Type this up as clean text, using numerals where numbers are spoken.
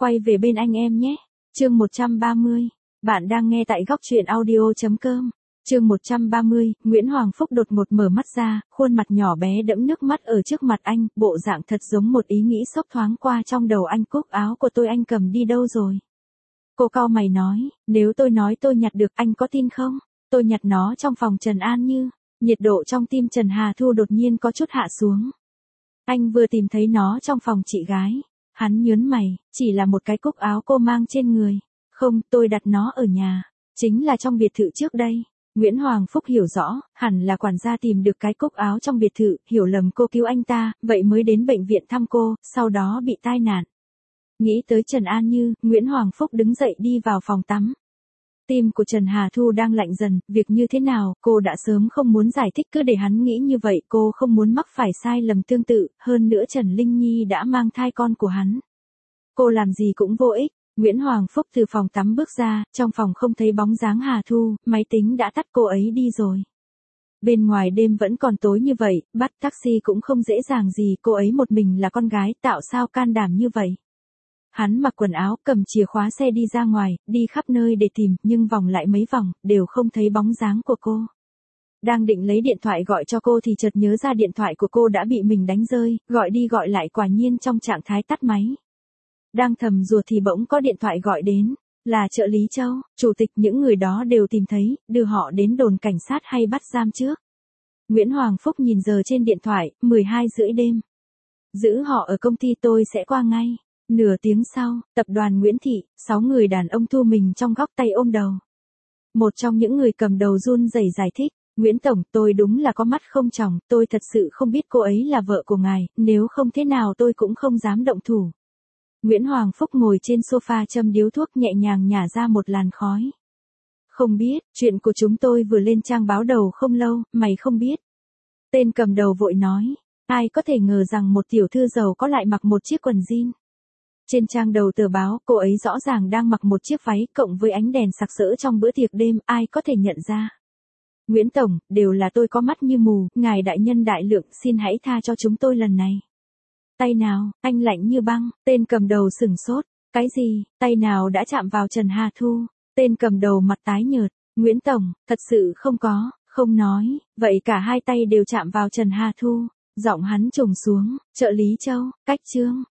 Quay về bên anh em nhé. Chương 130. Bạn đang nghe tại góc truyện audio.com. Chương 130, Nguyễn Hoàng Phúc đột ngột mở mắt ra, khuôn mặt nhỏ bé đẫm nước mắt ở trước mặt anh, bộ dạng thật giống một ý nghĩ xốc thoáng qua trong đầu anh. Cúc áo của tôi anh cầm đi đâu rồi? Cô cau mày nói, nếu tôi nói tôi nhặt được anh có tin không? Tôi nhặt nó trong phòng Trần An Như. Nhiệt độ trong tim Trần Hà Thu đột nhiên có chút hạ xuống. Anh vừa tìm thấy nó trong phòng chị gái. Hắn nhớn mày, chỉ là một cái cúc áo cô mang trên người. Không, tôi đặt nó ở nhà. Chính là trong biệt thự trước đây. Nguyễn Hoàng Phúc hiểu rõ, hẳn là quản gia tìm được cái cúc áo trong biệt thự, hiểu lầm cô cứu anh ta, vậy mới đến bệnh viện thăm cô, sau đó bị tai nạn. Nghĩ tới Trần An Như, Nguyễn Hoàng Phúc đứng dậy đi vào phòng tắm. Tim của Trần Hà Thu đang lạnh dần, việc như thế nào, cô đã sớm không muốn giải thích, cứ để hắn nghĩ như vậy, cô không muốn mắc phải sai lầm tương tự, hơn nữa Trần Linh Nhi đã mang thai con của hắn. Cô làm gì cũng vô ích. Nguyễn Hoàng Phúc từ phòng tắm bước ra, trong phòng không thấy bóng dáng Hà Thu, máy tính đã tắt, cô ấy đi rồi. Bên ngoài đêm vẫn còn tối như vậy, bắt taxi cũng không dễ dàng gì, cô ấy một mình là con gái, tạo sao can đảm như vậy. Hắn mặc quần áo, cầm chìa khóa xe đi ra ngoài, đi khắp nơi để tìm, nhưng vòng lại mấy vòng, đều không thấy bóng dáng của cô. Đang định lấy điện thoại gọi cho cô thì chợt nhớ ra điện thoại của cô đã bị mình đánh rơi, gọi đi gọi lại quả nhiên trong trạng thái tắt máy. Đang thầm rùa thì bỗng có điện thoại gọi đến, là trợ lý Châu, chủ tịch, những người đó đều tìm thấy, đưa họ đến đồn cảnh sát hay bắt giam trước. Nguyễn Hoàng Phúc nhìn giờ trên điện thoại, 12 rưỡi đêm. Giữ họ ở công ty tôi sẽ qua ngay. Nửa tiếng sau, tập đoàn Nguyễn Thị, 6 người đàn ông thu mình trong góc tay ôm đầu. Một trong những người cầm đầu run rẩy giải thích, Nguyễn Tổng, tôi đúng là có mắt không tròng, tôi thật sự không biết cô ấy là vợ của ngài, nếu không thế nào tôi cũng không dám động thủ. Nguyễn Hoàng Phúc ngồi trên sofa châm điếu thuốc nhẹ nhàng nhả ra một làn khói. Không biết, chuyện của chúng tôi vừa lên trang báo đầu không lâu, mày không biết. Tên cầm đầu vội nói, ai có thể ngờ rằng một tiểu thư giàu có lại mặc một chiếc quần jean. Trên trang đầu tờ báo, cô ấy rõ ràng đang mặc một chiếc váy, cộng với ánh đèn sặc sỡ trong bữa tiệc đêm, ai có thể nhận ra. Nguyễn Tổng, đều là tôi có mắt như mù, ngài đại nhân đại lượng, xin hãy tha cho chúng tôi lần này. Tay nào, anh lạnh như băng, tên cầm đầu sửng sốt, cái gì, tay nào đã chạm vào Trần Hà Thu, tên cầm đầu mặt tái nhợt, Nguyễn Tổng, thật sự không có, không nói, vậy cả hai tay đều chạm vào Trần Hà Thu, giọng hắn trùng xuống, trợ lý Châu, cách chương,